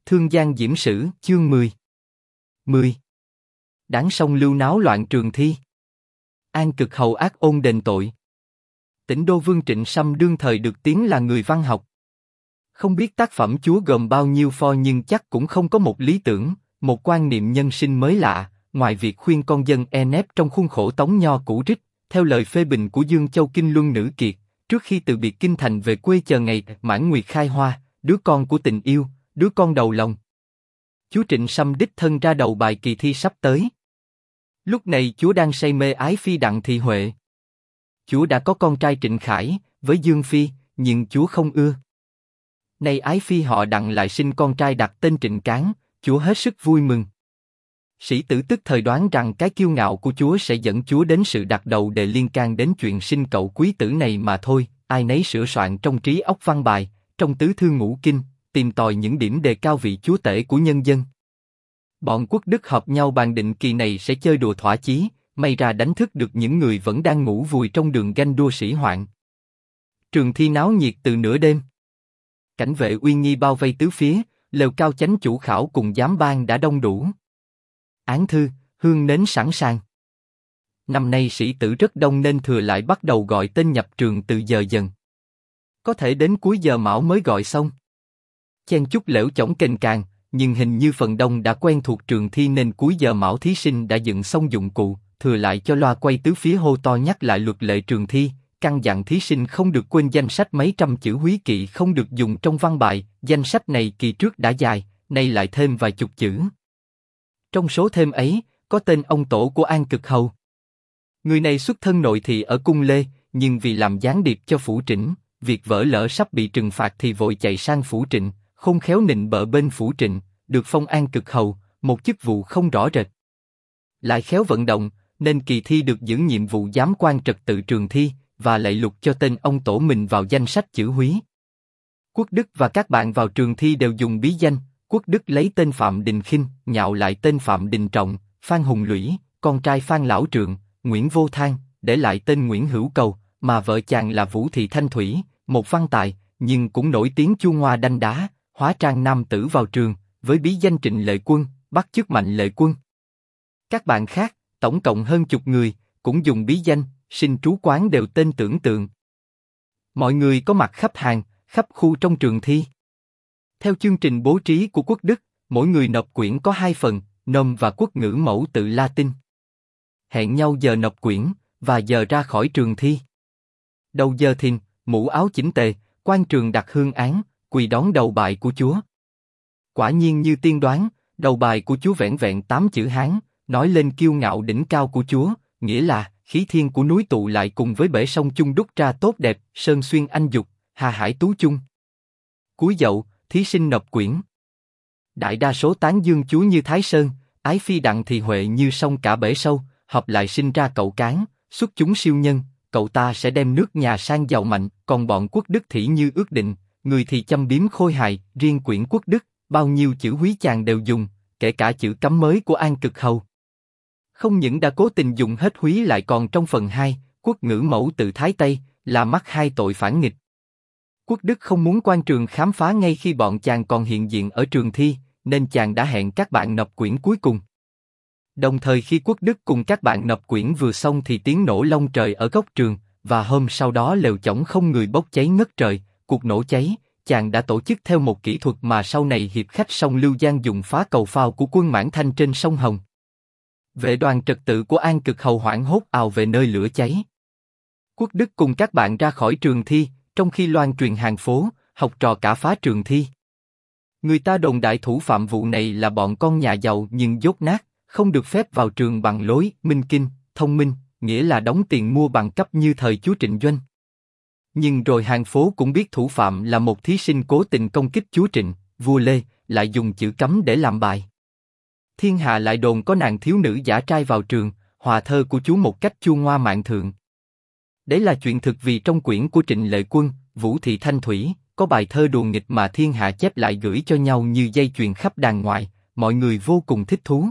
Thương Giang Diễm Sử, chương 10. 10. Đáng song lưu náo loạn trường thi. An Cực Hầu ác ôn đền tội. Tỉnh đô vương Trịnh Sâm đương thời được tiếng là người văn học. Không biết tác phẩm chúa gồm bao nhiêu pho nhưng chắc cũng không có một lý tưởng, một quan niệm nhân sinh mới lạ, ngoài việc khuyên con dân nép trong khuôn khổ tống nho cũ rích, theo lời phê bình của Dương Châu Kinh Luân Nữ Kiệt, trước khi từ biệt kinh thành về quê chờ ngày mãn nguyệt khai hoa, đứa con của tình yêu, đứa con đầu lòng. Chúa Trịnh Sâm đích thân ra đầu bài kỳ thi sắp tới. Lúc này chúa đang say mê ái phi Đặng Thị Huệ. Chúa đã có con trai Trịnh Khải với Dương Phi, nhưng chúa không ưa. Nay ái phi họ Đặng lại sinh con trai đặt tên Trịnh Cán, chúa hết sức vui mừng. Sĩ tử tức thời đoán rằng cái kiêu ngạo của chúa sẽ dẫn chúa đến sự đặt đầu đề liên can đến chuyện sinh cậu quý tử này mà thôi. Ai nấy sửa soạn trong trí óc văn bài, trong tứ thư ngũ kinh, tìm tòi những điểm đề cao vị chúa tể của nhân dân. Bọn quốc đức họp nhau bàn định kỳ này sẽ chơi đùa thỏa chí, may ra đánh thức được những người vẫn đang ngủ vùi trong đường ganh đua sĩ hoạn. Trường thi náo nhiệt từ nửa đêm. Cảnh vệ uy nghi bao vây tứ phía, lều cao chánh chủ khảo cùng giám ban đã đông đủ. Án thư, hương nến sẵn sàng. Năm nay sĩ tử rất đông nên thừa lại bắt đầu gọi tên nhập trường từ giờ dần. Có thể đến cuối giờ mão mới gọi xong. Chen chúc lễu chổng kênh càng, nhưng hình như phần đông đã quen thuộc trường thi nên cuối giờ mão thí sinh đã dựng xong dụng cụ, thừa lại cho loa quay tứ phía hô to nhắc lại luật lệ trường thi, căn dặn thí sinh không được quên danh sách mấy trăm chữ húy kỵ không được dùng trong văn bài, danh sách này kỳ trước đã dài, nay lại thêm vài chục chữ. Trong số thêm ấy, có tên ông tổ của An Cực Hầu. Người này xuất thân nội thị ở Cung Lê, nhưng vì làm gián điệp cho Phủ Trịnh, việc vỡ lỡ sắp bị trừng phạt thì vội chạy sang Phủ Trịnh, khôn khéo nịnh bợ bên Phủ Trịnh, được phong An Cực Hầu, một chức vụ không rõ rệt. Lại khéo vận động, nên kỳ thi được giữ nhiệm vụ giám quan trật tự trường thi, và lạy lục cho tên ông tổ mình vào danh sách chữ húy. Quốc Đức và các bạn vào trường thi đều dùng bí danh. Quốc Đức lấy tên Phạm Đình Khinh, nhạo lại tên Phạm Đình Trọng, Phan Hùng Lũy, con trai Phan Lão Trượng, Nguyễn Vô Thang, để lại tên Nguyễn Hữu Cầu, mà vợ chàng là Vũ Thị Thanh Thủy, một văn tài, nhưng cũng nổi tiếng chu ngoa đanh đá, hóa trang nam tử vào trường, với bí danh Trịnh Lệ Quân, bắt chước Mạnh Lệ Quân. Các bạn khác, tổng cộng hơn chục người, cũng dùng bí danh, sinh trú quán đều tên Tưởng Tượng. Mọi người có mặt khắp hàng, khắp khu trong trường thi. Theo chương trình bố trí của Quốc Đức, mỗi người nộp quyển có 2 phần, nôm và quốc ngữ mẫu tự Latin. Hẹn nhau giờ nộp quyển, và giờ ra khỏi trường thi. Đầu giờ thìn, mũ áo chỉnh tề, quan trường đặt hương án, quỳ đón đầu bài của chúa. Quả nhiên như tiên đoán, đầu bài của chúa vẻn vẹn 8 chữ Hán, nói lên kiêu ngạo đỉnh cao của chúa, nghĩa là khí thiên của núi tụ lại cùng với bể sông chung đúc ra tốt đẹp, sơn xuyên anh dục, hà hải tú chung. Cuối dậu, thí sinh nộp quyển. Đại đa số tán dương chúa như Thái Sơn, ái phi Đặng Thị Huệ như sông cả bể sâu, hợp lại sinh ra cậu Cán, xuất chúng siêu nhân, cậu ta sẽ đem nước nhà sang giàu mạnh, còn bọn Quốc Đức thì như ước định, người thì châm biếm khôi hài, riêng quyển Quốc Đức, bao nhiêu chữ húy chàng đều dùng, kể cả chữ cấm mới của An Cực Hầu. Không những đã cố tình dùng hết húy lại còn trong phần 2, quốc ngữ mẫu tự Thái Tây, là mắc hai tội phản nghịch. Quốc Đức không muốn quan trường khám phá ngay khi bọn chàng còn hiện diện ở trường thi, nên chàng đã hẹn các bạn nộp quyển cuối cùng. Đồng thời khi Quốc Đức cùng các bạn nộp quyển vừa xong thì tiếng nổ long trời ở góc trường, và hôm sau đó lều chổng không người bốc cháy ngất trời. Cuộc nổ cháy, chàng đã tổ chức theo một kỹ thuật mà sau này hiệp khách sông Lưu Giang dùng phá cầu phao của quân Mãn Thanh trên sông Hồng. Vệ đoàn trật tự của An Cực Hầu hoảng hốt ào về nơi lửa cháy. Quốc Đức cùng các bạn ra khỏi trường thi, trong khi loan truyền hàng phố, học trò cả phá trường thi. Người ta đồn đại thủ phạm vụ này là bọn con nhà giàu nhưng dốt nát, không được phép vào trường bằng lối minh kinh, thông minh, nghĩa là đóng tiền mua bằng cấp như thời chúa Trịnh Doanh. Nhưng rồi hàng phố cũng biết thủ phạm là một thí sinh cố tình công kích chúa Trịnh, vua Lê, lại dùng chữ cấm để làm bài. Thiên hạ lại đồn có nàng thiếu nữ giả trai vào trường, hòa thơ của chúa một cách chua ngoa mạn thượng. Đấy là chuyện thực vì trong quyển của Trịnh Lệ Quân, Vũ Thị Thanh Thủy, có bài thơ đùa nghịch mà thiên hạ chép lại gửi cho nhau như dây chuyền khắp đàng ngoại, mọi người vô cùng thích thú.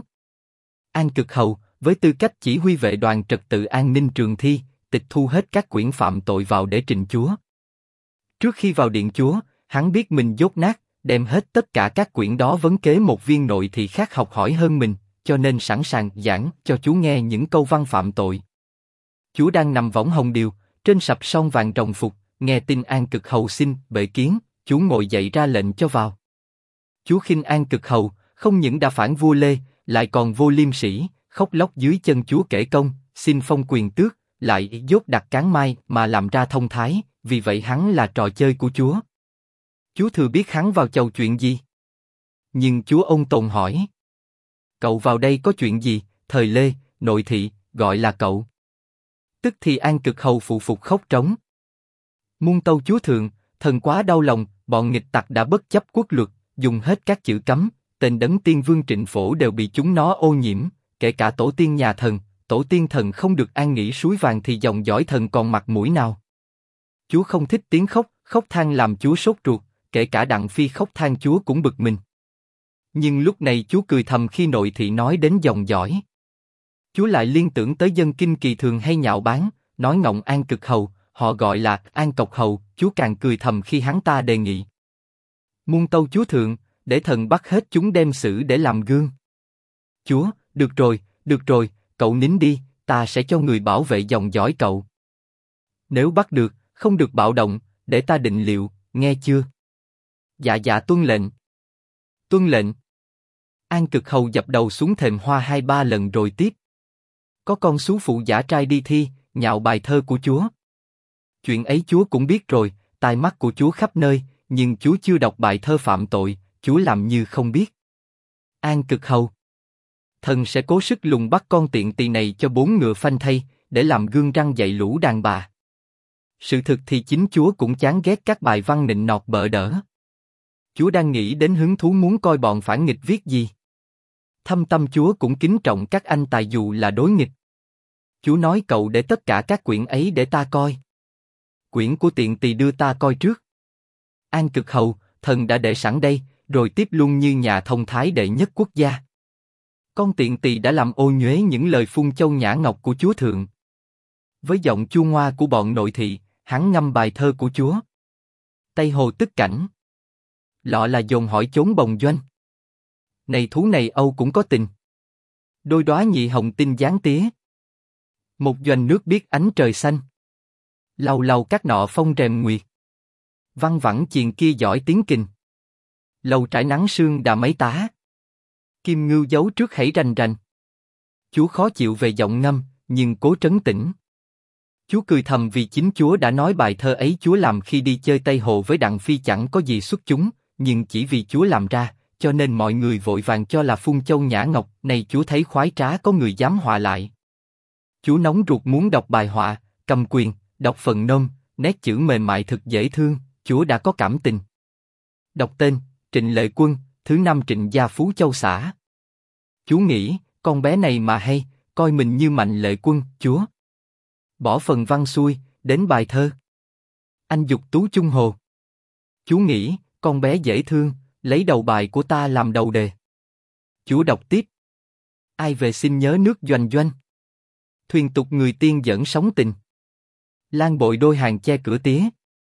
An Cực Hầu, với tư cách chỉ huy vệ đoàn trật tự an ninh trường thi, tịch thu hết các quyển phạm tội vào để trình chúa. Trước khi vào điện chúa, hắn biết mình dốt nát, đem hết tất cả các quyển đó vấn kế một viên nội thị khác học hỏi hơn mình, cho nên sẵn sàng giảng cho chú nghe những câu văn phạm tội. Chú đang nằm võng hồng điều, trên sập son vàng rồng phục, nghe tin An Cực Hầu xin bệ kiến, chú ngồi dậy ra lệnh cho vào. Chú khinh An Cực Hầu, không những đã phản vua Lê, lại còn vô liêm sỉ, khóc lóc dưới chân chúa kể công, xin phong quyền tước, lại dốt đặt cán mai mà làm ra thông thái, vì vậy hắn là trò chơi của chúa. Chúa thừa biết hắn vào chầu chuyện gì. Nhưng chúa ôn tồn hỏi. Cậu vào đây có chuyện gì, thời Lê, nội thị, gọi là cậu. Tức thì An Cực Hầu phụ phục khóc trống. Muôn tâu chúa thượng, thần quá đau lòng, bọn nghịch tặc đã bất chấp quốc luật, dùng hết các chữ cấm, tên đấng tiên vương Trịnh Phổ đều bị chúng nó ô nhiễm, kể cả tổ tiên nhà thần, tổ tiên thần không được an nghỉ suối vàng thì dòng dõi thần còn mặt mũi nào. Chúa không thích tiếng khóc, khóc than làm chúa sốt ruột, kể cả Đặng Phi khóc than chúa cũng bực mình. Nhưng lúc này chúa cười thầm khi nội thị nói đến dòng dõi. Chúa lại liên tưởng tới dân kinh kỳ thường hay nhạo báng, nói ngọng An Cực Hầu, họ gọi là An Cộc Hầu, chúa càng cười thầm khi hắn ta đề nghị. Muôn tâu chúa thượng, để thần bắt hết chúng đem xử để làm gương. Chúa, được rồi, cậu nín đi, ta sẽ cho người bảo vệ dòng dõi cậu. Nếu bắt được, không được bạo động, để ta định liệu, nghe chưa? Dạ tuân lệnh. Tuân lệnh. An Cực Hầu dập đầu xuống thềm hoa 2-3 lần rồi tiếp. Có con sú phụ giả trai đi thi, nhạo bài thơ của chúa. Chuyện ấy chúa cũng biết rồi, tai mắt của chúa khắp nơi, nhưng chúa chưa đọc bài thơ phạm tội, chúa làm như không biết. An Cực Hầu. Thần sẽ cố sức lùng bắt con tiện tỳ này cho 4 ngựa phanh thay, để làm gương răng dạy lũ đàn bà. Sự thực thì chính chúa cũng chán ghét các bài văn nịnh nọt bợ đỡ. Chúa đang nghĩ đến hứng thú muốn coi bọn phản nghịch viết gì. Thâm tâm chúa cũng kính trọng các anh tài dù là đối nghịch. Chúa nói cậu để tất cả các quyển ấy để ta coi. Quyển của tiện tỳ đưa ta coi trước. An Cực Hầu, thần đã để sẵn đây, rồi tiếp luôn như nhà thông thái đệ nhất quốc gia. Con tiện tỳ đã làm ô nhuế những lời phung châu nhã ngọc của chúa thượng. Với giọng chua ngoa của bọn nội thị, hắn ngâm bài thơ của chúa. Tây Hồ tức cảnh. Lọ là dồn hỏi chốn bồng doanh. Này thú này Âu cũng có tình. Đôi đóa nhị hồng tinh dáng tía. Một doanh nước biết ánh trời xanh. Lầu lầu các nọ phong rèm nguyệt. Văng vẳng chiền kia giỏi tiếng kình. Lầu trải nắng sương đà mấy tá. Kim ngưu giấu trước hãy rành rành. Chúa khó chịu về giọng ngâm, nhưng cố trấn tĩnh. Chúa cười thầm vì chính chúa đã nói bài thơ ấy chúa làm khi đi chơi Tây Hồ với Đặng Phi chẳng có gì xuất chúng, nhưng chỉ vì chúa làm ra, cho nên mọi người vội vàng cho là phung châu nhã ngọc. Này chúa thấy khoái trá có người dám họa lại. Chúa nóng ruột muốn đọc bài họa, cầm quyền, đọc phần nôm, nét chữ mềm mại thực dễ thương. Chúa đã có cảm tình. Đọc tên, Trịnh Lệ Quân, thứ 5 Trịnh gia Phú Châu xã. Chúa nghĩ, con bé này mà hay, coi mình như Mạnh Lệ Quân, chúa. Bỏ phần văn xuôi, đến bài thơ. Anh dục tú chung hồ. Chúa nghĩ, con bé dễ thương, lấy đầu bài của ta làm đầu đề. Chúa đọc tiếp. Ai về xin nhớ nước doanh doanh. Thuyền tục người tiên dẫn sóng tình. Lan bội đôi hàng che cửa tía.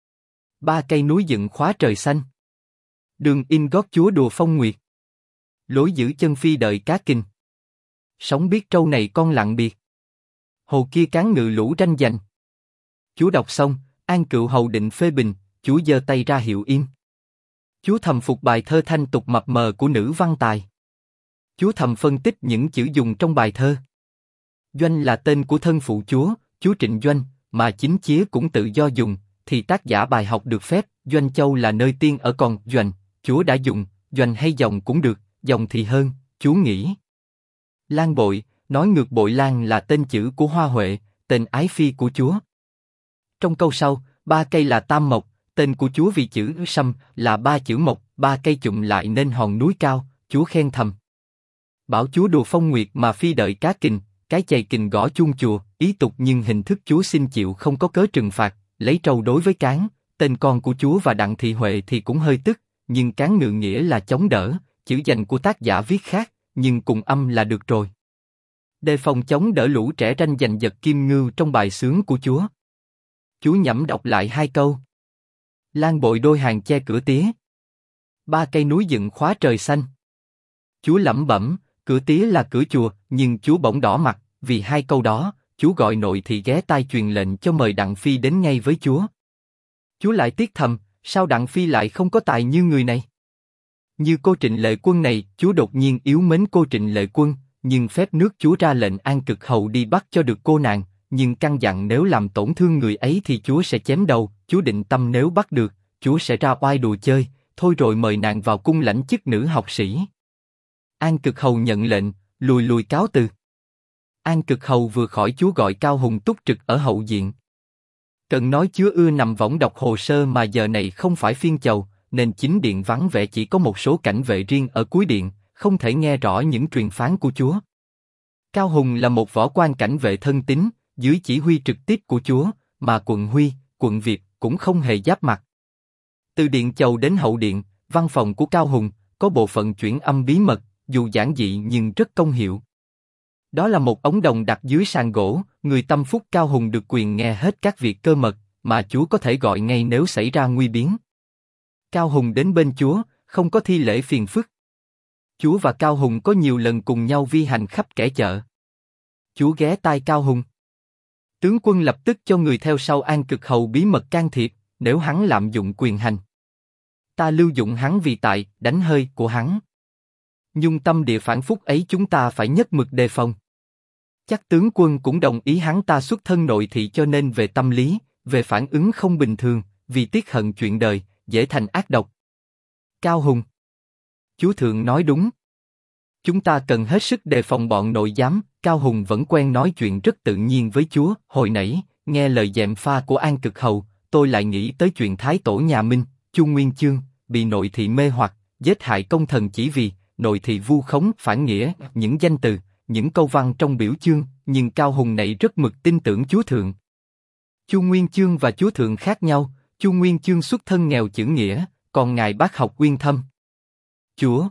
3 cây núi dựng khóa trời xanh. Đường in gót chúa đùa phong nguyệt. Lối giữ chân phi đợi cá kinh. Sống biết trâu này con lặng biệt. Hồ kia cán ngự lũ tranh giành. Chúa đọc xong, An Cựu Hầu định phê bình, chúa giơ tay ra hiệu im. Chúa thầm phục bài thơ thanh tục mập mờ của nữ văn tài. Chúa thầm phân tích những chữ dùng trong bài thơ. Doanh là tên của thân phụ chúa Trịnh Doanh, mà chính chía cũng tự do dùng, thì tác giả bài học được phép. Doanh Châu là nơi tiên ở còn Doanh, chúa đã dùng, Doanh hay dòng cũng được, dòng thì hơn, chúa nghĩ. Lan Bội, nói ngược Bội Lan là tên chữ của Hoa Huệ, tên ái phi của chúa. Trong câu sau, 3 cây là tam mộc, tên của chúa vì chữ sâm là 3 chữ mộc, 3 cây chụm lại nên hòn núi cao, chúa khen thầm. Bảo chúa đùa phong nguyệt mà phi đợi cá kình, cái chày kình gõ chuông chùa, ý tục nhưng hình thức chúa xin chịu không có cớ trừng phạt, lấy trâu đối với cán. Tên con của chúa và Đặng Thị Huệ thì cũng hơi tức, nhưng cán ngự nghĩa là chống đỡ, chữ dành của tác giả viết khác, nhưng cùng âm là được rồi. Đề phòng chống đỡ lũ trẻ tranh giành giật kim ngưu trong bài xướng của chúa. Chúa nhẩm đọc lại 2 câu. Lan bội đôi hàng che cửa tía. Ba cây núi dựng khóa trời xanh. Chúa lẩm bẩm, cửa tía là cửa chùa, nhưng chúa bỗng đỏ mặt, vì hai câu đó, chúa gọi nội thị ghé tai truyền lệnh cho mời Đặng Phi đến ngay với chúa. Chúa lại tiếc thầm, sao Đặng Phi lại không có tài như người này? Như cô Trịnh Lệ Quân này, chúa đột nhiên yếu mến cô Trịnh Lệ Quân, nhưng phép nước chúa ra lệnh An Cực Hầu đi bắt cho được cô nàng, nhưng căn dặn nếu làm tổn thương người ấy thì chúa sẽ chém đầu, chúa định tâm nếu bắt được, chúa sẽ ra oai đùa chơi, thôi rồi mời nàng vào cung lãnh chức nữ học sĩ. An Cực Hầu nhận lệnh, lùi lùi cáo từ. An Cực Hầu vừa khỏi chúa gọi Cao Hùng túc trực ở hậu diện. Cần nói chúa ưa nằm võng đọc hồ sơ mà giờ này không phải phiên chầu, nên chính điện vắng vẻ chỉ có một số cảnh vệ riêng ở cuối điện, không thể nghe rõ những truyền phán của chúa. Cao Hùng là một võ quan cảnh vệ thân tín, dưới chỉ huy trực tiếp của chúa, mà quận Huy, quận Việt cũng không hề giáp mặt. Từ điện chầu đến hậu điện, văn phòng của Cao Hùng có bộ phận chuyển âm bí mật, dù giản dị nhưng rất công hiệu. Đó là một ống đồng đặt dưới sàn gỗ, người tâm phúc Cao Hùng được quyền nghe hết các việc cơ mật, mà chúa có thể gọi ngay nếu xảy ra nguy biến. Cao Hùng đến bên chúa, không có thi lễ phiền phức. Chúa và Cao Hùng có nhiều lần cùng nhau vi hành khắp kẻ chợ. Chúa ghé tai Cao Hùng. Tướng quân lập tức cho người theo sau An Cực Hầu bí mật can thiệp, nếu hắn lạm dụng quyền hành. Ta lưu dụng hắn vì tại, đánh hơi của hắn. Nhung tâm địa phản phúc ấy chúng ta phải nhất mực đề phòng. Chắc tướng quân cũng đồng ý hắn ta xuất thân nội thị cho nên về tâm lý, về phản ứng không bình thường, vì tiếc hận chuyện đời, dễ thành ác độc. Cao Hùng. Chúa thượng nói đúng. Chúng ta cần hết sức đề phòng bọn nội giám. Cao Hùng vẫn quen nói chuyện rất tự nhiên với chúa. Hồi nãy, nghe lời gièm pha của An Cực Hầu, tôi lại nghĩ tới chuyện Thái Tổ nhà Minh, Chu Nguyên Chương, bị nội thị mê hoặc, giết hại công thần chỉ vì nội thị vu khống phản nghĩa, những danh từ, những câu văn trong biểu chương, nhưng Cao Hùng này rất mực tin tưởng chúa thượng. Chu Nguyên Chương và chúa thượng khác nhau, Chu Nguyên Chương xuất thân nghèo chữ nghĩa, còn ngài bác học uyên thâm. Chúa,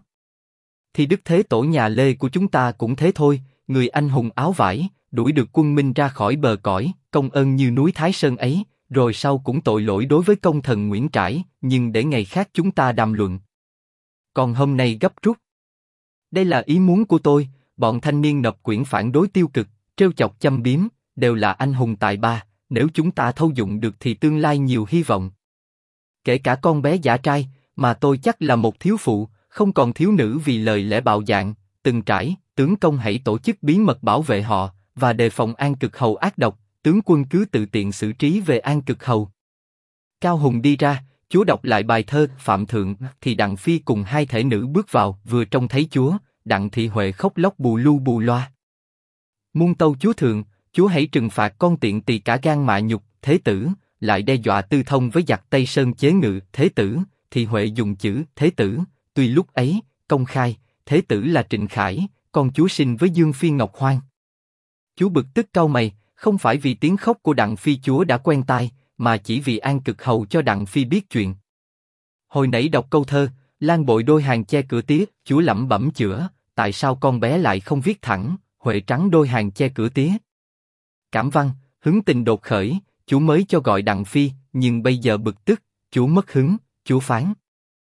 thì đức thế tổ nhà Lê của chúng ta cũng thế thôi, người anh hùng áo vải, đuổi được quân Minh ra khỏi bờ cõi, công ơn như núi Thái Sơn ấy, rồi sau cũng tội lỗi đối với công thần Nguyễn Trãi, nhưng để ngày khác chúng ta đàm luận. Còn hôm nay gấp rút. Đây là ý muốn của tôi, bọn thanh niên nộp quyển phản đối tiêu cực, trêu chọc châm biếm, đều là anh hùng tài ba, nếu chúng ta thâu dụng được thì tương lai nhiều hy vọng. Kể cả con bé giả trai, mà tôi chắc là một thiếu phụ, không còn thiếu nữ vì lời lẽ bạo dạn, Từng Trải, tướng công hãy tổ chức bí mật bảo vệ họ, và đề phòng An Cực Hầu ác độc, tướng quân cứ tự tiện xử trí về An Cực Hầu. Cao Hùng đi ra, chúa đọc lại bài thơ Phạm Thượng, thì Đặng Phi cùng hai thể nữ bước vào, vừa trông thấy chúa, Đặng Thị Huệ khóc lóc bù lu bù loa. Muôn tâu chúa thượng, chúa hãy trừng phạt con tiện tỳ cả gan mạ nhục, thế tử, lại đe dọa tư thông với giặc Tây Sơn chế ngự, thế tử, Thị Huệ dùng chữ, thế tử, tuy lúc ấy, công khai, thế tử là Trịnh Khải, con chúa sinh với Dương Phi Ngọc Hoang. Chúa bực tức cau mày, không phải vì tiếng khóc của Đặng Phi chúa đã quen tai, mà chỉ vì An Cực Hầu cho Đặng Phi biết chuyện. Hồi nãy đọc câu thơ, Lan bội đôi hàng che cửa tía, chúa lẩm bẩm chữa, tại sao con bé lại không viết thẳng, Huệ trắng đôi hàng che cửa tía. Cảm văn, hứng tình đột khởi, chúa mới cho gọi Đặng Phi, nhưng bây giờ bực tức, chúa mất hứng, chúa phán.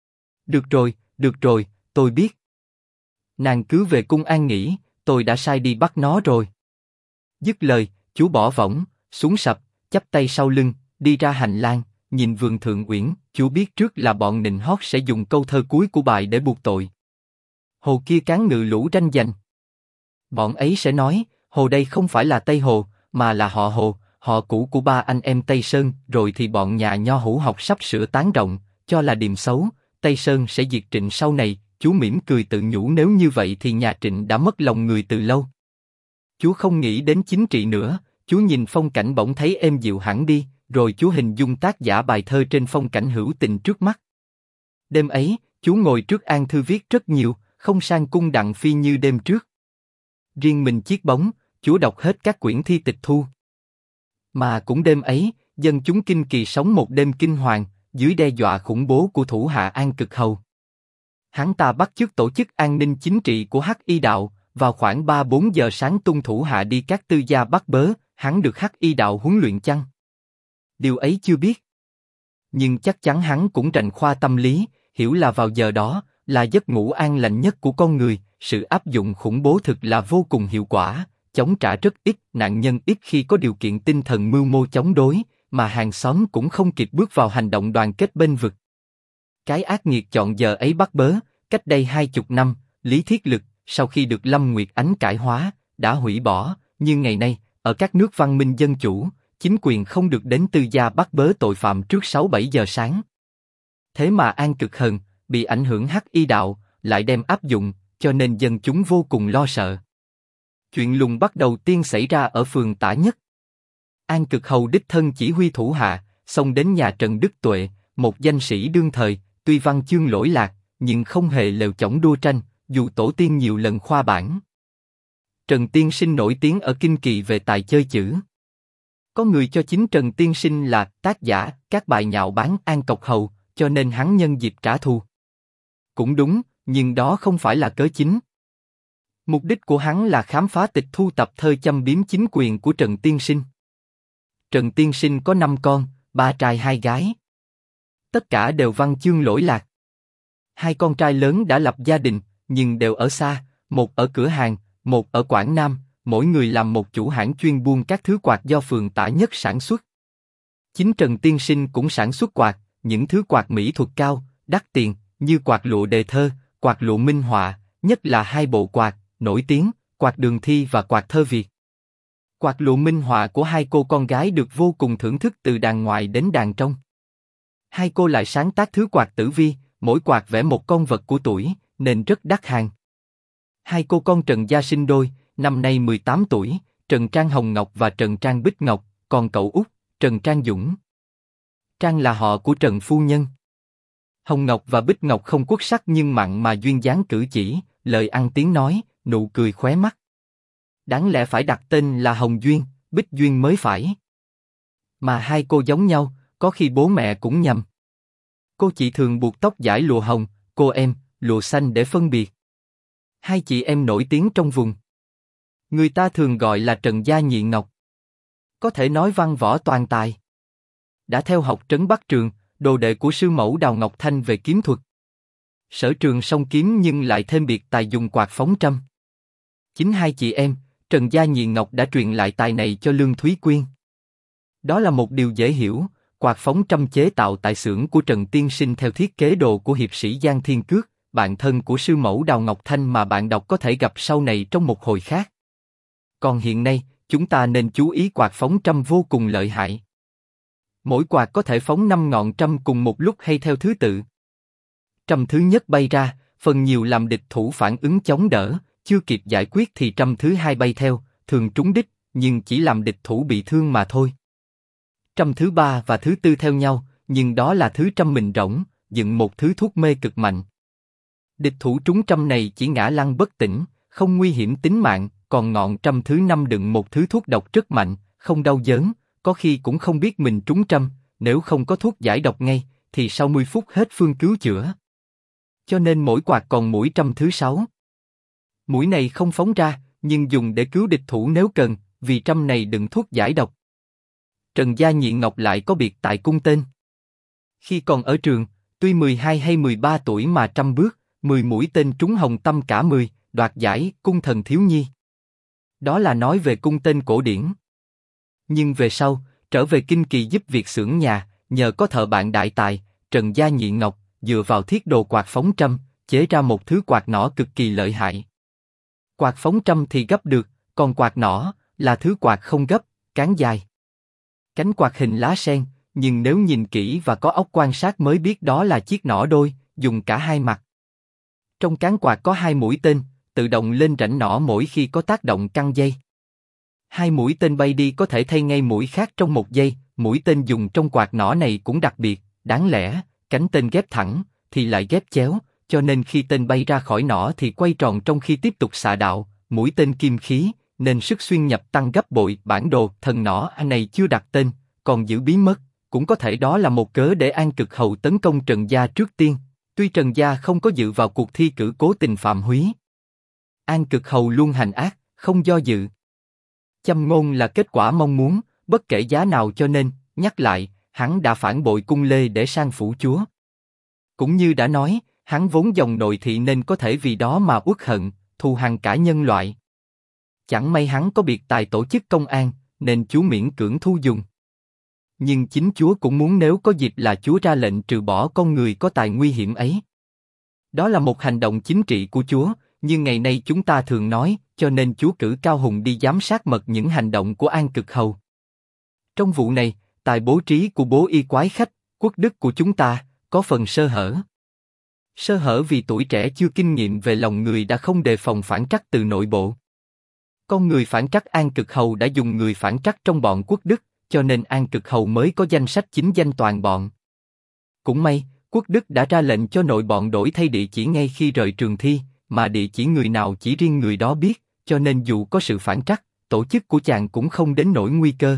Được rồi, tôi biết. Nàng cứ về cung an nghỉ, tôi đã sai đi bắt nó rồi. Dứt lời, chúa bỏ võng, xuống sập, chắp tay sau lưng, đi ra hành lang, nhìn vườn thượng uyển, chúa biết trước là bọn nịnh hót sẽ dùng câu thơ cuối của bài để buộc tội. Hồ kia cán ngự lũ tranh giành. Bọn ấy sẽ nói, hồ đây không phải là Tây Hồ, mà là họ Hồ, họ cũ của ba anh em Tây Sơn, rồi thì bọn nhà nho hữu học sắp sửa tán rộng, cho là điềm xấu, Tây Sơn sẽ diệt Trịnh sau này, chúa mỉm cười tự nhủ nếu như vậy thì nhà Trịnh đã mất lòng người từ lâu. Chúa không nghĩ đến chính trị nữa, chúa nhìn phong cảnh bỗng thấy êm dịu hẳn đi, rồi chúa hình dung tác giả bài thơ trên phong cảnh hữu tình trước mắt. Đêm ấy, chúa ngồi trước an thư viết rất nhiều, không sang cung Đặng Phi như đêm trước. Riêng mình chiếc bóng, chúa đọc hết các quyển thi tịch thu. Mà cũng đêm ấy, dân chúng Kinh Kỳ sống một đêm kinh hoàng, dưới đe dọa khủng bố của thủ hạ An Cực Hầu. Hắn ta bắt chước tổ chức an ninh chính trị của Hắc Y Đạo, vào khoảng 3-4 giờ sáng tung thủ hạ đi các tư gia bắt bớ, hắn được Hắc Y Đạo huấn luyện chăng? Điều ấy chưa biết. Nhưng chắc chắn hắn cũng rành khoa tâm lý, hiểu là vào giờ đó, là giấc ngủ an lành nhất của con người, sự áp dụng khủng bố thực là vô cùng hiệu quả, chống trả rất ít, nạn nhân ít khi có điều kiện tinh thần mưu mô chống đối, mà hàng xóm cũng không kịp bước vào hành động đoàn kết bênh vực. Cái ác nghiệt chọn giờ ấy bắt bớ, cách đây 20 năm, Lý Thiết Lực, sau khi được Lâm Nguyệt Ánh cải hóa, đã hủy bỏ, nhưng ngày nay, ở các nước văn minh dân chủ, chính quyền không được đến tư gia bắt bớ tội phạm trước 6-7 giờ sáng. Thế mà An Cực Hần, bị ảnh hưởng hắc y đạo, lại đem áp dụng, cho nên dân chúng vô cùng lo sợ. Chuyện lùng bắt đầu tiên xảy ra ở phường Tả Nhất. An Cực Hầu đích thân chỉ huy thủ hạ, xông đến nhà Trần Đức Tuệ, một danh sĩ đương thời, tuy văn chương lỗi lạc, nhưng không hề lèo chỏng đua tranh, dù tổ tiên nhiều lần khoa bản. Trần Tiên Sinh nổi tiếng ở Kinh Kỳ về tài chơi chữ. Có người cho chính Trần Tiên Sinh là tác giả các bài nhạo báng An Cộc Hầu, cho nên hắn nhân dịp trả thù. Cũng đúng, nhưng đó không phải là cớ chính. Mục đích của hắn là khám phá tịch thu tập thơ châm biếm chính quyền của Trần Tiên Sinh. Trần Tiên Sinh có 5 con, 3 trai 2 gái. Tất cả đều văn chương lỗi lạc. 2 con trai lớn đã lập gia đình, nhưng đều ở xa, một ở cửa hàng, một ở Quảng Nam, mỗi người làm một chủ hãng chuyên buôn các thứ quạt do phường Tả Nhất sản xuất. Chính Trần Tiên Sinh cũng sản xuất quạt, những thứ quạt mỹ thuật cao, đắt tiền, như quạt lụa đề thơ, quạt lụa minh họa, nhất là 2 bộ quạt nổi tiếng, quạt Đường Thi và quạt Thơ Việt. Quạt lụa minh họa của 2 cô con gái được vô cùng thưởng thức từ đàn ngoài đến đàn trong. 2 cô lại sáng tác thứ quạt tử vi, mỗi quạt vẽ một con vật của tuổi, nên rất đắt hàng. 2 cô con Trần Gia sinh đôi, năm nay 18 tuổi, Trần Trang Hồng Ngọc và Trần Trang Bích Ngọc, còn cậu út, Trần Trang Dũng. Trang là họ của Trần Phu Nhân. Hồng Ngọc và Bích Ngọc không quốc sắc nhưng mặn mà duyên dáng cử chỉ, lời ăn tiếng nói, nụ cười khóe mắt. Đáng lẽ phải đặt tên là Hồng Duyên, Bích Duyên mới phải. Mà 2 cô giống nhau, có khi bố mẹ cũng nhầm. Cô chị thường buộc tóc dải lụa hồng, cô em, lụa xanh để phân biệt. 2 chị em nổi tiếng trong vùng. Người ta thường gọi là Trần Gia Nhị Ngọc. Có thể nói văn võ toàn tài. Đã theo học Trấn Bắc Trường, đồ đệ của sư mẫu Đào Ngọc Thanh về kiếm thuật. Sở trường song kiếm nhưng lại thêm biệt tài dùng quạt phóng trâm. Chính 2 chị em, Trần Gia Nhị Ngọc đã truyền lại tài này cho Lương Thúy Quyên. Đó là một điều dễ hiểu, quạt phóng trâm chế tạo tại xưởng của Trần Tiên Sinh theo thiết kế đồ của hiệp sĩ Giang Thiên Cước, bạn thân của sư mẫu Đào Ngọc Thanh mà bạn đọc có thể gặp sau này trong một hồi khác. Còn hiện nay, chúng ta nên chú ý quạt phóng trâm vô cùng lợi hại. Mỗi quạt có thể phóng 5 ngọn trâm cùng một lúc hay theo thứ tự. Trâm thứ nhất bay ra, phần nhiều làm địch thủ phản ứng chống đỡ, chưa kịp giải quyết thì trâm thứ hai bay theo, thường trúng đích, nhưng chỉ làm địch thủ bị thương mà thôi. Trâm thứ ba và thứ tư theo nhau, nhưng đó là thứ trâm mình rỗng, dựng một thứ thuốc mê cực mạnh. Địch thủ trúng trâm này chỉ ngã lăn bất tỉnh, không nguy hiểm tính mạng, còn ngọn trâm thứ 5 đựng một thứ thuốc độc rất mạnh, không đau đớn, có khi cũng không biết mình trúng trâm, nếu không có thuốc giải độc ngay, thì sau 10 phút hết phương cứu chữa. Cho nên mỗi quạt còn mũi trâm thứ 6. Mũi này không phóng ra, nhưng dùng để cứu địch thủ nếu cần, vì trâm này đựng thuốc giải độc. Trần Gia Nhị Ngọc lại có biệt tại cung tên. Khi còn ở trường, tuy 12 hay 13 tuổi mà trăm bước, 10 mũi tên trúng hồng tâm cả 10, đoạt giải cung thần thiếu nhi. Đó là nói về cung tên cổ điển. Nhưng về sau, trở về Kinh Kỳ giúp việc xưởng nhà, nhờ có thợ bạn đại tài, Trần Gia Nhị Ngọc, dựa vào thiết đồ quạt phóng trâm, chế ra một thứ quạt nỏ cực kỳ lợi hại. Quạt phóng trâm thì gấp được, còn quạt nỏ là thứ quạt không gấp, cán dài. Cánh quạt hình lá sen, nhưng nếu nhìn kỹ và có óc quan sát mới biết đó là chiếc nỏ đôi, dùng cả 2 mặt. Trong cán quạt có 2 mũi tên, tự động lên rãnh nỏ mỗi khi có tác động căng dây. 2 mũi tên bay đi có thể thay ngay mũi khác trong 1 giây, mũi tên dùng trong quạt nỏ này cũng đặc biệt, đáng lẽ, cánh tên ghép thẳng, thì lại ghép chéo, cho nên khi tên bay ra khỏi nỏ thì quay tròn trong khi tiếp tục xạ đạo, mũi tên kim khí, nên sức xuyên nhập tăng gấp bội. Bản đồ thần nỏ này chưa đặt tên, còn giữ bí mật, cũng có thể đó là một cớ để An Cực Hầu tấn công Trần Gia trước tiên, tuy Trần Gia không có dự vào cuộc thi cử cố tình phạm húy. An Cực Hầu luôn hành ác, không do dự. Châm ngôn là kết quả mong muốn, bất kể giá nào cho nên, nhắc lại, hắn đã phản bội cung Lê để sang phủ chúa. Cũng như đã nói, hắn vốn dòng nội thị nên có thể vì đó mà uất hận, thù hằn cả nhân loại. Chẳng may hắn có biệt tài tổ chức công an, nên Chúa miễn cưỡng thu dùng. Nhưng chính Chúa cũng muốn nếu có dịp là Chúa ra lệnh trừ bỏ con người có tài nguy hiểm ấy. Đó là một hành động chính trị của Chúa, như ngày nay chúng ta thường nói, cho nên Chúa cử Cao Hùng đi giám sát mật những hành động của An Cực Hầu. Trong vụ này, tài bố trí của bố y quái khách, quốc đức của chúng ta, có phần sơ hở. Sơ hở vì tuổi trẻ chưa kinh nghiệm về lòng người đã không đề phòng phản trắc từ nội bộ. Con người phản trắc An Cực Hầu đã dùng người phản trắc trong bọn quốc đức, cho nên An Cực Hầu mới có danh sách chính danh toàn bọn. Cũng may, quốc đức đã ra lệnh cho nội bọn đổi thay địa chỉ ngay khi rời trường thi, mà địa chỉ người nào chỉ riêng người đó biết, cho nên dù có sự phản trắc, tổ chức của chàng cũng không đến nỗi nguy cơ.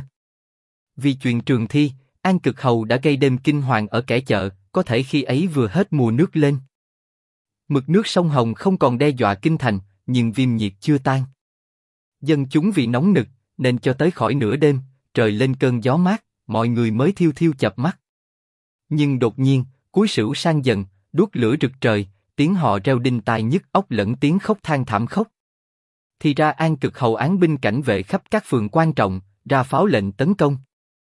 Vì chuyện trường thi, An Cực Hầu đã gây đêm kinh hoàng ở kẻ chợ, có thể khi ấy vừa hết mùa nước lên. Mực nước sông Hồng không còn đe dọa kinh thành, nhưng viêm nhiệt chưa tan. Dân chúng vì nóng nực, nên cho tới khỏi nửa đêm, trời lên cơn gió mát, mọi người mới thiêu thiêu chợp mắt. Nhưng đột nhiên, cuối sửu sang dần, đuốc lửa rực trời, tiếng họ reo đinh tai nhức óc lẫn tiếng khóc than thảm khốc. Thì ra An Cực Hầu án binh cảnh vệ khắp các phường quan trọng, ra pháo lệnh tấn công.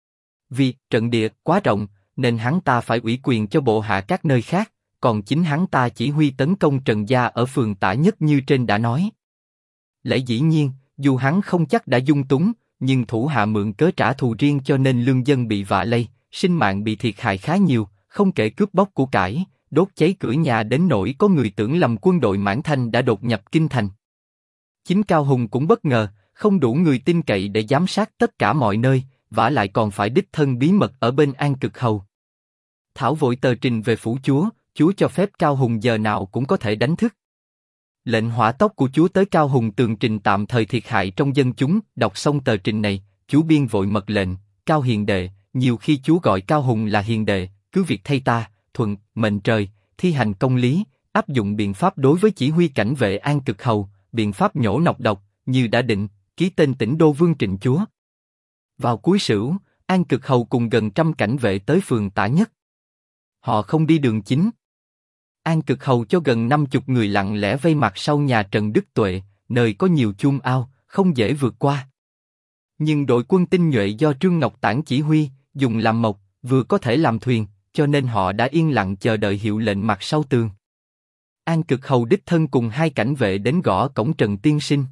Vì trận địa quá rộng, nên hắn ta phải ủy quyền cho bộ hạ các nơi khác, còn chính hắn ta chỉ huy tấn công Trần gia ở phường Tả Nhất như trên đã nói. Lẽ dĩ nhiên, dù hắn không chắc đã dung túng, nhưng thủ hạ mượn cớ trả thù riêng cho nên lương dân bị vạ lây, sinh mạng bị thiệt hại khá nhiều, không kể cướp bóc của cải, đốt cháy cửa nhà đến nỗi có người tưởng lầm quân đội Mãn Thanh đã đột nhập kinh thành. Chính Cao Hùng cũng bất ngờ, không đủ người tin cậy để giám sát tất cả mọi nơi, vả lại còn phải đích thân bí mật ở bên An Cực Hầu. Thảo vội tờ trình về phủ chúa cho phép Cao Hùng giờ nào cũng có thể đánh thức. Lệnh hỏa tốc của chúa tới Cao Hùng tường trình tạm thời thiệt hại trong dân chúng. Đọc xong tờ trình này, chúa biên vội mật lệnh, Cao hiền đệ, nhiều khi chúa gọi Cao Hùng là hiền đệ, cứ việc thay ta, thuận mệnh trời, thi hành công lý, áp dụng biện pháp đối với chỉ huy cảnh vệ An Cực Hầu, biện pháp nhổ nọc độc, như đã định, ký tên Tĩnh Đô Vương Trịnh chúa. Vào cuối sửu, An Cực Hầu cùng gần 100 cảnh vệ tới phường Tả Nhất. Họ không đi đường chính. An Cực Hầu cho gần 50 người lặng lẽ vây mặt sau nhà Trần Đức Tuệ, nơi có nhiều chum ao, không dễ vượt qua. Nhưng đội quân tinh nhuệ do Trương Ngọc Tản chỉ huy, dùng làm mộc, vừa có thể làm thuyền, cho nên họ đã yên lặng chờ đợi hiệu lệnh mặt sau tường. An Cực Hầu đích thân cùng 2 cảnh vệ đến gõ cổng Trần Tiên Sinh.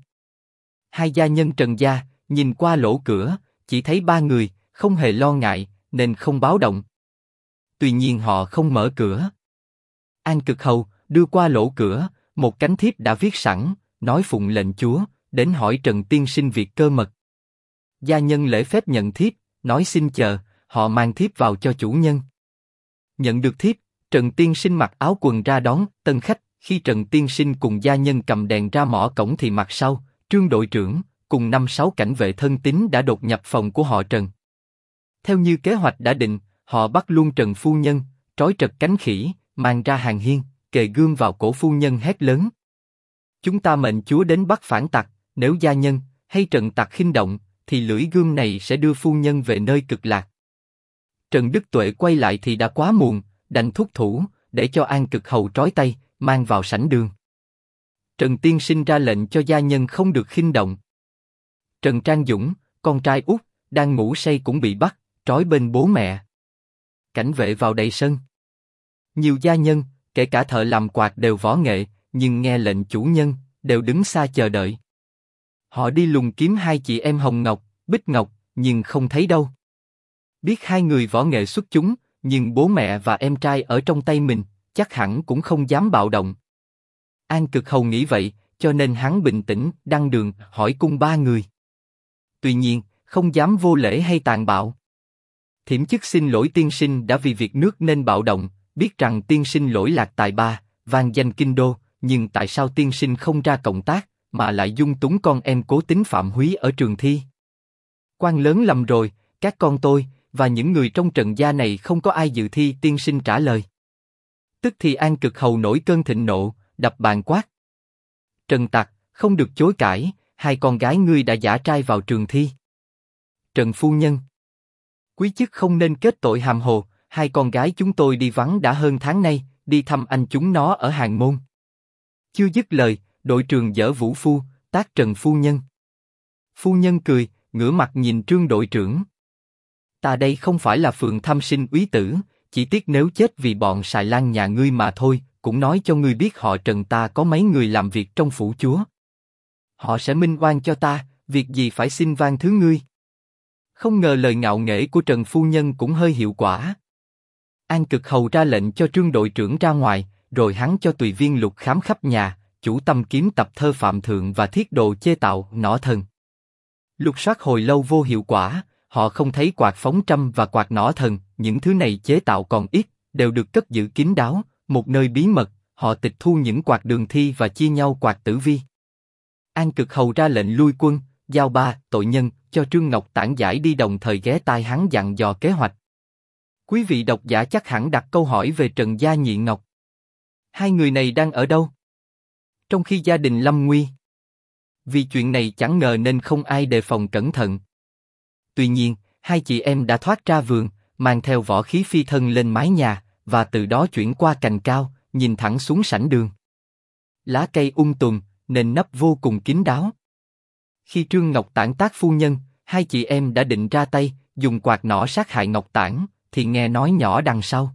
2 gia nhân Trần gia, nhìn qua lỗ cửa, chỉ thấy 3 người, không hề lo ngại, nên không báo động. Tuy nhiên họ không mở cửa. An Cực Hầu đưa qua lỗ cửa, một cánh thiếp đã viết sẵn, nói phụng lệnh chúa, đến hỏi Trần Tiên Sinh việc cơ mật. Gia nhân lễ phép nhận thiếp, nói xin chờ, họ mang thiếp vào cho chủ nhân. Nhận được thiếp, Trần Tiên Sinh mặc áo quần ra đón tân khách. Khi Trần Tiên Sinh cùng gia nhân cầm đèn ra mỏ cổng thì mặt sau, Trương đội trưởng cùng 5-6 cảnh vệ thân tín đã đột nhập phòng của họ Trần. Theo như kế hoạch đã định, họ bắt luôn Trần phu nhân, trói trật cánh khỉ, mang ra hàng hiên, kề gươm vào cổ phu nhân hét lớn: chúng ta mệnh chúa đến bắt phản tặc, nếu gia nhân hay Trần tặc khinh động, thì lưỡi gươm này sẽ đưa phu nhân về nơi cực lạc. Trần Đức Tuệ quay lại thì đã quá muộn, đành thúc thủ để cho An Cực Hầu trói tay, mang vào sảnh đường. Trần Tiên Sinh ra lệnh cho gia nhân không được khinh động. Trần Trang Dũng, con trai út, đang ngủ say cũng bị bắt, trói bên bố mẹ. Cảnh vệ vào đầy sân. Nhiều gia nhân, kể cả thợ làm quạt đều võ nghệ, nhưng nghe lệnh chủ nhân, đều đứng xa chờ đợi. Họ đi lùng kiếm 2 chị em Hồng Ngọc, Bích Ngọc, nhưng không thấy đâu. Biết 2 người võ nghệ xuất chúng, nhưng bố mẹ và em trai ở trong tay mình, chắc hẳn cũng không dám bạo động. An Cực Hầu nghĩ vậy, cho nên hắn bình tĩnh đăng đường hỏi cung 3 người. Tuy nhiên, không dám vô lễ hay tàn bạo. Thiểm chức xin lỗi tiên sinh đã vì việc nước nên bạo động, biết rằng tiên sinh lỗi lạc tài ba, vang danh kinh đô, nhưng tại sao tiên sinh không ra cộng tác, mà lại dung túng con em Cố Tính Phạm Húy ở trường thi? Quan lớn lầm rồi, các con tôi và những người trong Trần gia này không có ai dự thi. Tiên sinh trả lời. Tức thì An Cực Hầu nổi cơn thịnh nộ, đập bàn quát: Trần tặc, không được chối cãi, 2 con gái ngươi đã giả trai vào trường thi. Trần phu nhân, quý chức không nên kết tội hàm hồ, 2 con gái chúng tôi đi vắng đã hơn tháng nay, đi thăm anh chúng nó ở Hàng Môn. Chưa dứt lời, đội trường giở vũ phu, tác Trần phu nhân. Phu nhân cười, ngửa mặt nhìn Trương đội trưởng. Ta đây không phải là phường thăm sinh úy tử, chỉ tiếc nếu chết vì bọn xài lang nhà ngươi mà thôi, cũng nói cho ngươi biết họ Trần ta có mấy người làm việc trong phủ chúa. Họ sẽ minh oan cho ta, việc gì phải xin van thứ ngươi. Không ngờ lời ngạo nghễ của Trần phu nhân cũng hơi hiệu quả. An Cực Hầu ra lệnh cho Trương đội trưởng ra ngoài, rồi hắn cho tùy viên Lục khám khắp nhà, chủ tâm kiếm tập thơ Phạm Thượng và thiết đồ chê tạo nỏ thần. Lục soát hồi lâu vô hiệu quả, họ không thấy quạt phóng trăm và quạt nỏ thần, những thứ này chế tạo còn ít, đều được cất giữ kín đáo, một nơi bí mật, họ tịch thu những quạt đường thi và chia nhau quạt tử vi. An Cực Hầu ra lệnh lui quân, giao ba tội nhân cho Trương Ngọc Tản giải đi, đồng thời ghé tai hắn dặn dò kế hoạch. Quý vị độc giả chắc hẳn đặt câu hỏi về Trần Gia Nhị Ngọc. Hai người này đang ở đâu? Trong khi gia đình lâm nguy. Vì chuyện này chẳng ngờ nên không ai đề phòng cẩn thận. Tuy nhiên, hai chị em đã thoát ra vườn, mang theo võ khí phi thân lên mái nhà, và từ đó chuyển qua cành cao, nhìn thẳng xuống sảnh đường. Lá cây tùm, nền nắp vô cùng kín đáo. Khi Trương Ngọc Tản tác phu nhân, hai chị em đã định ra tay, dùng quạt nỏ sát hại Ngọc Tản, thì nghe nói nhỏ đằng sau.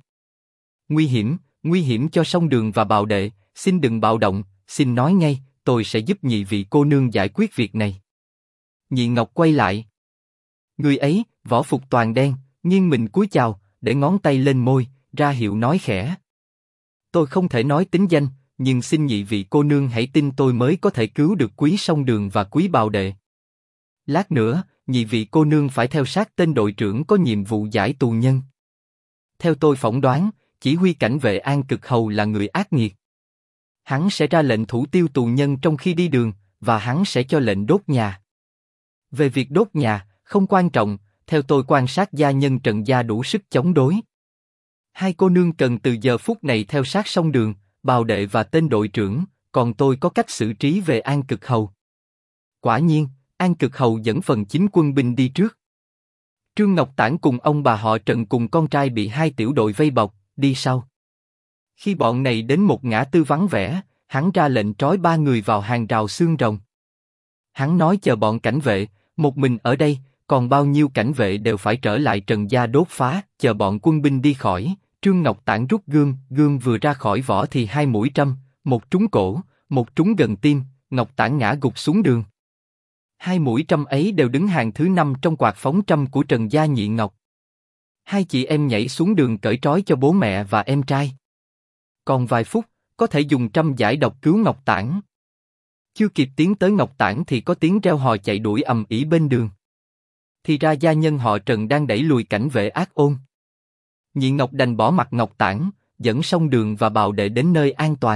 Nguy hiểm cho sông Đường và Bào Đệ, xin đừng bạo động, xin nói ngay, tôi sẽ giúp nhị vị cô nương giải quyết việc này. Nhị Ngọc quay lại. Người ấy, võ phục toàn đen, nghiêng mình cúi chào, để ngón tay lên môi, ra hiệu nói khẽ. Tôi không thể nói tính danh, nhưng xin nhị vị cô nương hãy tin tôi mới có thể cứu được quý sông Đường và quý Bào Đệ. Lát nữa, nhị vị cô nương phải theo sát tên đội trưởng có nhiệm vụ giải tù nhân. Theo tôi phỏng đoán, chỉ huy cảnh vệ An Cực Hầu là người ác nghiệt. Hắn sẽ ra lệnh thủ tiêu tù nhân trong khi đi đường, và hắn sẽ cho lệnh đốt nhà. Về việc đốt nhà, không quan trọng, theo tôi quan sát gia nhân Trần gia đủ sức chống đối. Hai cô nương cần từ giờ phút này theo sát sông Đường, Bào Đệ và tên đội trưởng, còn tôi có cách xử trí về An Cực Hầu. Quả nhiên, An Cực Hầu dẫn phần chính quân binh đi trước. Trương Ngọc Tản cùng ông bà họ Trần cùng con trai bị hai tiểu đội vây bọc, đi sau. Khi bọn này đến một ngã tư vắng vẻ, hắn ra lệnh trói ba người vào hàng rào xương rồng. Hắn nói chờ bọn cảnh vệ, một mình ở đây, còn bao nhiêu cảnh vệ đều phải trở lại Trần gia đốt phá, chờ bọn quân binh đi khỏi. Trương Ngọc Tản rút gươm vừa ra khỏi vỏ thì hai mũi trâm, một trúng cổ, một trúng gần tim, Ngọc Tản ngã gục xuống đường. Hai mũi trâm ấy đều đứng hàng thứ 5 trong quạt phóng trâm của Trần gia Nhị Ngọc. Hai chị em nhảy xuống đường cởi trói cho bố mẹ và em trai. Còn vài phút, có thể dùng trâm giải độc cứu Ngọc Tản. Chưa kịp tiến tới Ngọc Tản thì có tiếng reo hò chạy đuổi ầm ĩ bên đường. Thì ra gia nhân họ Trần đang đẩy lùi cảnh vệ ác ôn. Nhị Ngọc đành bỏ mặc Ngọc Tản, dẫn sông Đường và Bào Đệ đến nơi an toàn.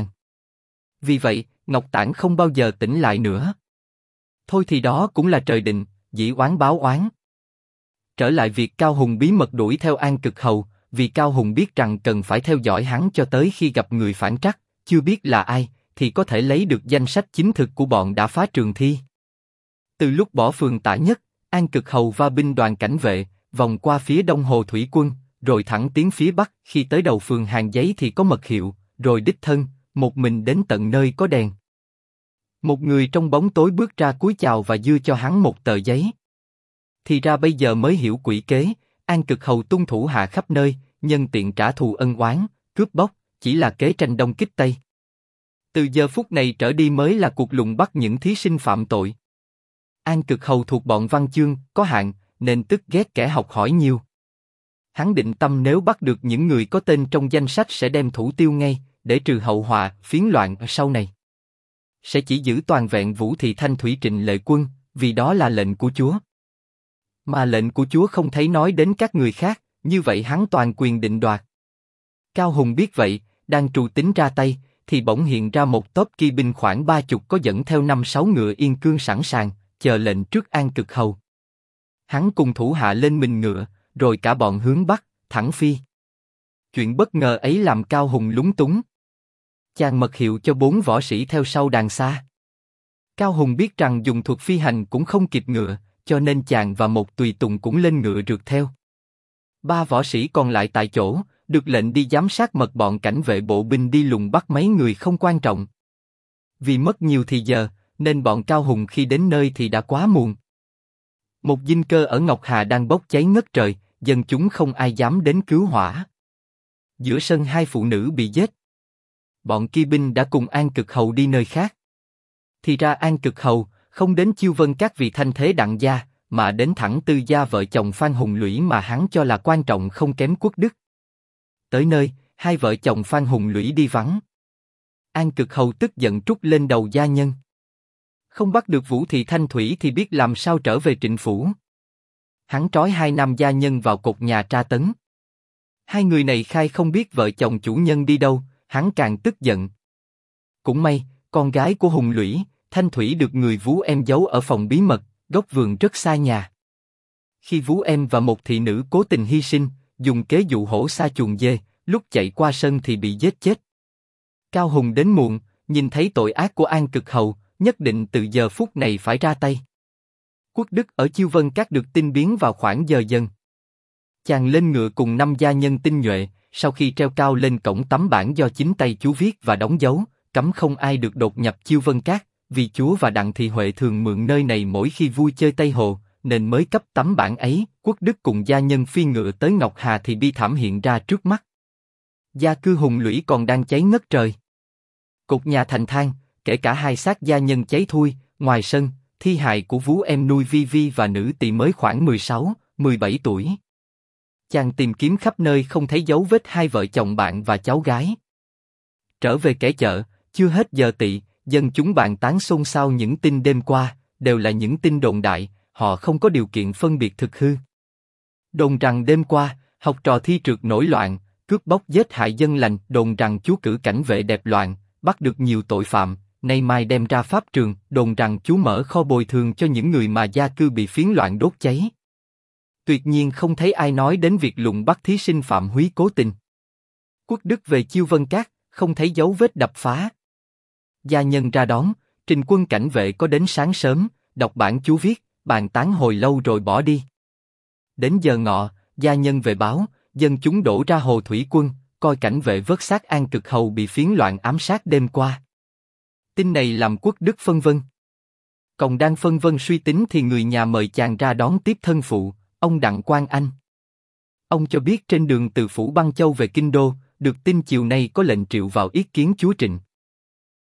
Vì vậy, Ngọc Tản không bao giờ tỉnh lại nữa. Thôi thì đó cũng là trời định, dĩ oán báo oán. Trở lại việc Cao Hùng bí mật đuổi theo An Cực Hầu, vì Cao Hùng biết rằng cần phải theo dõi hắn cho tới khi gặp người phản trắc, chưa biết là ai, thì có thể lấy được danh sách chính thực của bọn đã phá trường thi. Từ lúc bỏ phường Tả Nhất, An Cực Hầu và binh đoàn cảnh vệ, vòng qua phía đông Hồ Thủy Quân, rồi thẳng tiến phía bắc, khi tới đầu phường Hàng Giấy thì có mật hiệu, rồi đích thân, một mình đến tận nơi có đèn. Một người trong bóng tối bước ra cúi chào và đưa cho hắn một tờ giấy. Thì ra bây giờ mới hiểu quỷ kế, An Cực Hầu tung thủ hạ khắp nơi, nhân tiện trả thù ân oán, cướp bóc, chỉ là kế tranh đông kích tây. Từ giờ phút này trở đi mới là cuộc lùng bắt những thí sinh phạm tội. An Cực Hầu thuộc bọn văn chương, có hạn, nên tức ghét kẻ học hỏi nhiều. Hắn định tâm nếu bắt được những người có tên trong danh sách sẽ đem thủ tiêu ngay, để trừ hậu họa, phiến loạn sau này. Sẽ chỉ giữ toàn vẹn Vũ Thị Thanh Thủy Trịnh Lệ Quân, vì đó là lệnh của Chúa. Mà lệnh của Chúa không thấy nói đến các người khác, như vậy hắn toàn quyền định đoạt. Cao Hùng biết vậy, đang trù tính ra tay, thì bỗng hiện ra một tốp kỵ binh khoảng 30 có dẫn theo 5-6 ngựa yên cương sẵn sàng, chờ lệnh trước An Cực Hầu. Hắn cùng thủ hạ lên mình ngựa, rồi cả bọn hướng bắc, thẳng phi. Chuyện bất ngờ ấy làm Cao Hùng lúng túng. Chàng mật hiệu cho 4 võ sĩ theo sau đằng xa. Cao Hùng biết rằng dùng thuật phi hành cũng không kịp ngựa, cho nên chàng và một tùy tùng cũng lên ngựa rượt theo. 3 võ sĩ còn lại tại chỗ, được lệnh đi giám sát mật bọn cảnh vệ bộ binh đi lùng bắt mấy người không quan trọng. Vì mất nhiều thì giờ, nên bọn Cao Hùng khi đến nơi thì đã quá muộn. Một dinh cơ ở Ngọc Hà đang bốc cháy ngất trời, dân chúng không ai dám đến cứu hỏa. Giữa sân hai phụ nữ bị giết. Bọn Kỳ binh đã cùng An Cực Hầu đi nơi khác. Thì ra An Cực Hầu không đến Chiêu Vân Các vì thanh thế đặng gia, mà đến thẳng Tư gia vợ chồng Phan Hùng Lũy mà hắn cho là quan trọng không kém Quốc Đức. Tới nơi, hai vợ chồng Phan Hùng Lũy đi vắng. An Cực Hầu tức giận trút lên đầu gia nhân. Không bắt được Vũ Thị Thanh Thủy thì biết làm sao trở về Trịnh phủ. Hắn trói hai nam gia nhân vào cột nhà tra tấn. Hai người này khai không biết vợ chồng chủ nhân đi đâu, hắn càng tức giận. Cũng may, con gái của Hùng Lũy, Thanh Thủy được người vú em giấu ở phòng bí mật, góc vườn rất xa nhà. Khi vú em và một thị nữ cố tình hy sinh, dùng kế dụ hổ xa chuồng dê, lúc chạy qua sân thì bị giết chết. Cao Hùng đến muộn, nhìn thấy tội ác của An Cực Hầu, nhất định từ giờ phút này phải ra tay. Quốc Đức ở Chiêu Vân Các được tin biến vào khoảng giờ dần. Chàng lên ngựa cùng 5 gia nhân tinh nhuệ, sau khi treo cao lên cổng tấm bảng do chính tay chú viết và đóng dấu, cấm không ai được đột nhập Chiêu Vân Các, vì chúa và Đặng Thị Huệ thường mượn nơi này mỗi khi vui chơi Tây Hồ, nên mới cấp tấm bảng ấy. Quốc Đức cùng gia nhân phi ngựa tới Ngọc Hà thì bi thảm hiện ra trước mắt. Gia cư Hùng Lũy còn đang cháy ngất trời. Cột nhà thành than, kể cả hai xác gia nhân cháy thui. Ngoài sân, thi hài của vú em nuôi Vi Vi và nữ tỳ mới khoảng 16, 17 tuổi. Chàng tìm kiếm khắp nơi không thấy dấu vết hai vợ chồng bạn và cháu gái. Trở về kẻ chợ, chưa hết giờ tỵ, dân chúng bàn tán xôn xao những tin đêm qua, đều là những tin đồn đại, họ không có điều kiện phân biệt thực hư. Đồn rằng đêm qua, học trò thi trượt nổi loạn, cướp bóc giết hại dân lành. Đồn rằng chú cử cảnh vệ đẹp loạn, bắt được nhiều tội phạm, nay mai đem ra pháp trường. Đồn rằng chú mở kho bồi thường cho những người mà gia cư bị phiến loạn đốt cháy. Tuyệt nhiên không thấy ai nói đến việc lùng bắt thí sinh phạm húy cố tình. Quốc Đức về Chiêu Vân Các, không thấy dấu vết đập phá. Gia nhân ra đón, Trình quân cảnh vệ có đến sáng sớm, đọc bản chú viết, bàn tán hồi lâu rồi bỏ đi. Đến giờ ngọ, gia nhân về báo, dân chúng đổ ra hồ thủy quân, coi cảnh vệ vớt xác An Cực Hầu bị phiến loạn ám sát đêm qua. Tin này làm Quốc Đức phân vân. Còn đang phân vân suy tính thì người nhà mời chàng ra đón tiếp thân phụ, ông Đặng Quang Anh. Ông cho biết trên đường từ phủ Băng Châu về Kinh Đô, được tin chiều nay có lệnh triệu vào yết kiến chúa Trịnh.